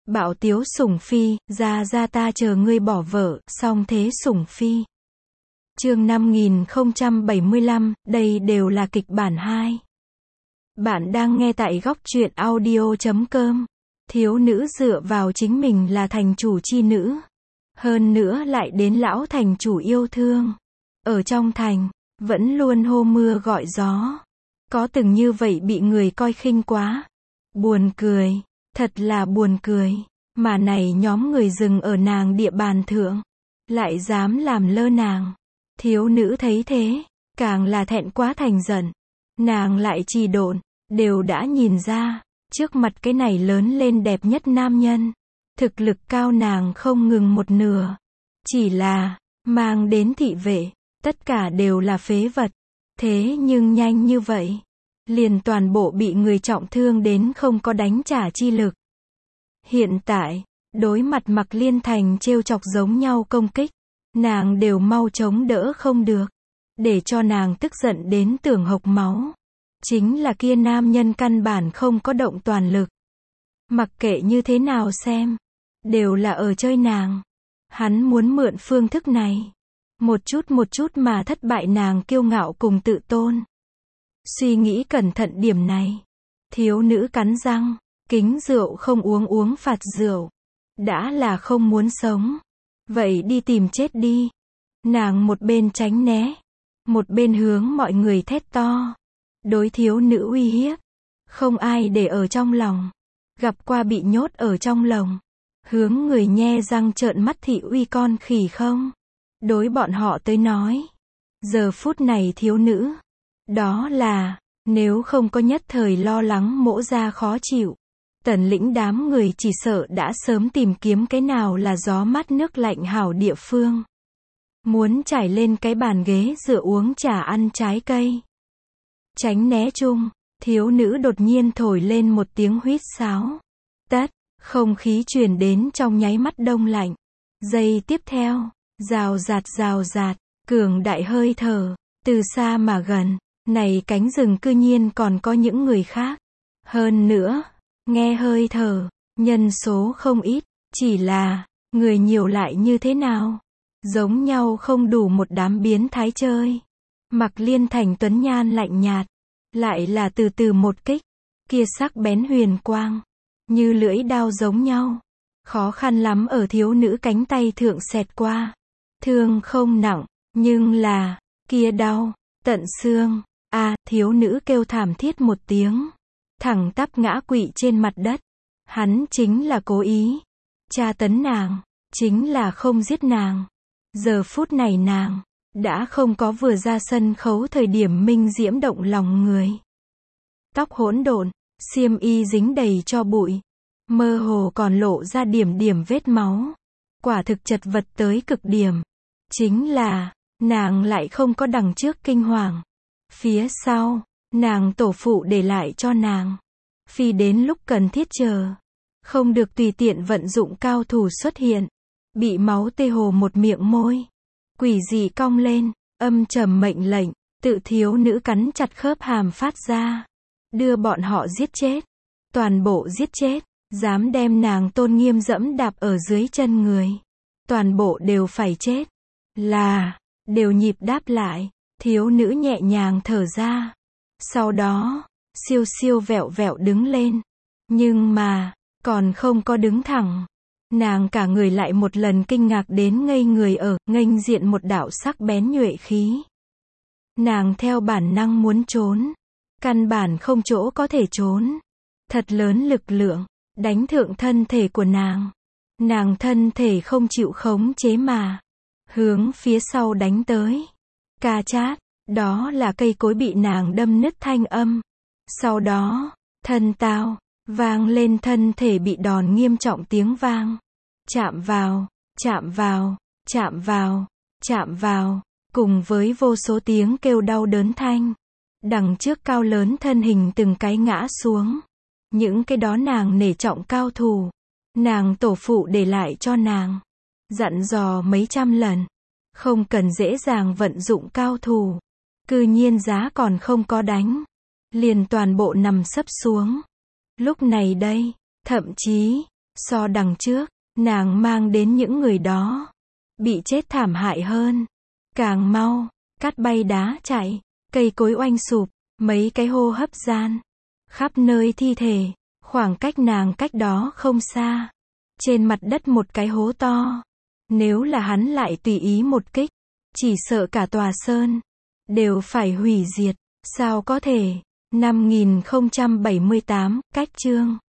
Bảo tiếu sủng phi, ra ta chờ ngươi bỏ vợ, song thế sủng phi. Chương 5075, đây đều là kịch bản 2. Bạn đang nghe tại góc truyện audio.com. Thiếu nữ dựa vào chính mình là thành chủ chi nữ. Hơn nữa lại đến lão thành chủ yêu thương. Ở trong thành, vẫn luôn hô mưa gọi gió. Có từng như vậy bị người coi khinh quá. Buồn cười, thật là buồn cười. Mà này nhóm người dừng ở nàng địa bàn thượng. Lại dám làm lơ nàng. Thiếu nữ thấy thế, càng là thẹn quá thành giận. Nàng lại trì độn, đều đã nhìn ra, trước mặt cái này lớn lên đẹp nhất nam nhân. Thực lực cao nàng không ngừng một nửa. Chỉ là, mang đến thị vệ, tất cả đều là phế vật. Thế nhưng nhanh như vậy, liền toàn bộ bị người trọng thương đến không có đánh trả chi lực. Hiện tại, đối mặt Mặc Liên Thành trêu chọc giống nhau công kích, nàng đều mau chống đỡ không được. Để cho nàng tức giận đến tưởng hộc máu. Chính là kia nam nhân căn bản không có động toàn lực. Mặc kệ như thế nào xem, đều là ở chơi nàng. Hắn muốn mượn phương thức này. Một chút mà thất bại nàng kiêu ngạo cùng tự tôn. Suy nghĩ cẩn thận điểm này. Thiếu nữ cắn răng, kính rượu không uống phạt rượu. Đã là không muốn sống. Vậy đi tìm chết đi. Nàng một bên tránh né. Một bên hướng mọi người thét to. Đối thiếu nữ uy hiếp. Không ai để ở trong lòng. Gặp qua bị nhốt ở trong lồng. Hướng người nhe răng trợn mắt thị uy con khỉ không. Đối bọn họ tới nói. Giờ phút này thiếu nữ. Đó là, nếu không có nhất thời lo lắng mỗ ra khó chịu. Tần lĩnh đám người chỉ sợ đã sớm tìm kiếm cái nào là gió mát nước lạnh hảo địa phương. Muốn trải lên cái bàn ghế dựa uống trà ăn trái cây. Tránh né chung, thiếu nữ đột nhiên thổi lên một tiếng huýt sáo. Tất, không khí truyền đến trong nháy mắt đông lạnh. Giây tiếp theo, rào rạt, cường đại hơi thở, từ xa mà gần, này cánh rừng cư nhiên còn có những người khác. Hơn nữa, nghe hơi thở, nhân số không ít, chỉ là, người nhiều lại như thế nào? Giống nhau không đủ một đám biến thái chơi. Mặc Liên Thành tuấn nhan lạnh nhạt, lại là từ từ một kích, kia sắc bén huyền quang, như lưỡi đao giống nhau, khó khăn lắm ở thiếu nữ cánh tay thượng xẹt qua. Thương không nặng, nhưng là, kia đau, tận xương. Thiếu nữ kêu thảm thiết một tiếng, thẳng tắp ngã quỵ trên mặt đất. Hắn chính là cố ý tra tấn nàng, chính là không giết nàng. Giờ phút này nàng đã không có vừa ra sân khấu thời điểm minh diễm động lòng người. Tóc hỗn độn, xiêm y dính đầy cho bụi, mơ hồ còn lộ ra điểm vết máu. Quả thực chật vật tới cực điểm. Chính là, nàng lại không có đằng trước kinh hoàng. Phía sau, nàng tổ phụ để lại cho nàng. Phi đến lúc cần thiết chờ. Không được tùy tiện vận dụng cao thủ xuất hiện. Bị máu tê hồ một miệng môi. Quỷ dị cong lên, âm trầm mệnh lệnh, tự thiếu nữ cắn chặt khớp hàm phát ra. Đưa bọn họ giết chết. Toàn bộ giết chết. Dám đem nàng tôn nghiêm dẫm đạp ở dưới chân người. Toàn bộ đều phải chết. Đều nhịp đáp lại. Thiếu nữ nhẹ nhàng thở ra. Sau đó, siêu vẹo đứng lên. Nhưng mà, còn không có đứng thẳng. Nàng cả người lại một lần kinh ngạc đến ngây người ở, nghênh diện một đạo sắc bén nhuệ khí. Nàng theo bản năng muốn trốn. Căn bản không chỗ có thể trốn. Thật lớn lực lượng, đánh thượng thân thể của nàng. Nàng thân thể không chịu khống chế mà. Hướng phía sau đánh tới. Ca chát, đó là cây cối bị nàng đâm nứt thanh âm. Sau đó, thân tao, vang lên thân thể bị đòn nghiêm trọng tiếng vang. Chạm vào, cùng với vô số tiếng kêu đau đớn thanh. Đằng trước cao lớn thân hình từng cái ngã xuống. Những cái đó nàng nể trọng cao thủ. Nàng tổ phụ để lại cho nàng. Dặn dò mấy trăm lần. Không cần dễ dàng vận dụng cao thủ. Cư nhiên giá còn không có đánh. Liền toàn bộ nằm sấp xuống. Lúc này đây, thậm chí, So đằng trước, nàng mang đến những người đó bị chết thảm hại hơn. Càng mau, cát bay đá chạy, cây cối oanh sụp, mấy cái hô hấp gian, khắp nơi thi thể, khoảng cách nàng cách đó không xa. Trên mặt đất một cái hố to. Nếu là hắn lại tùy ý một kích, chỉ sợ cả tòa sơn đều phải hủy diệt. Sao có thể? 5078, cách chương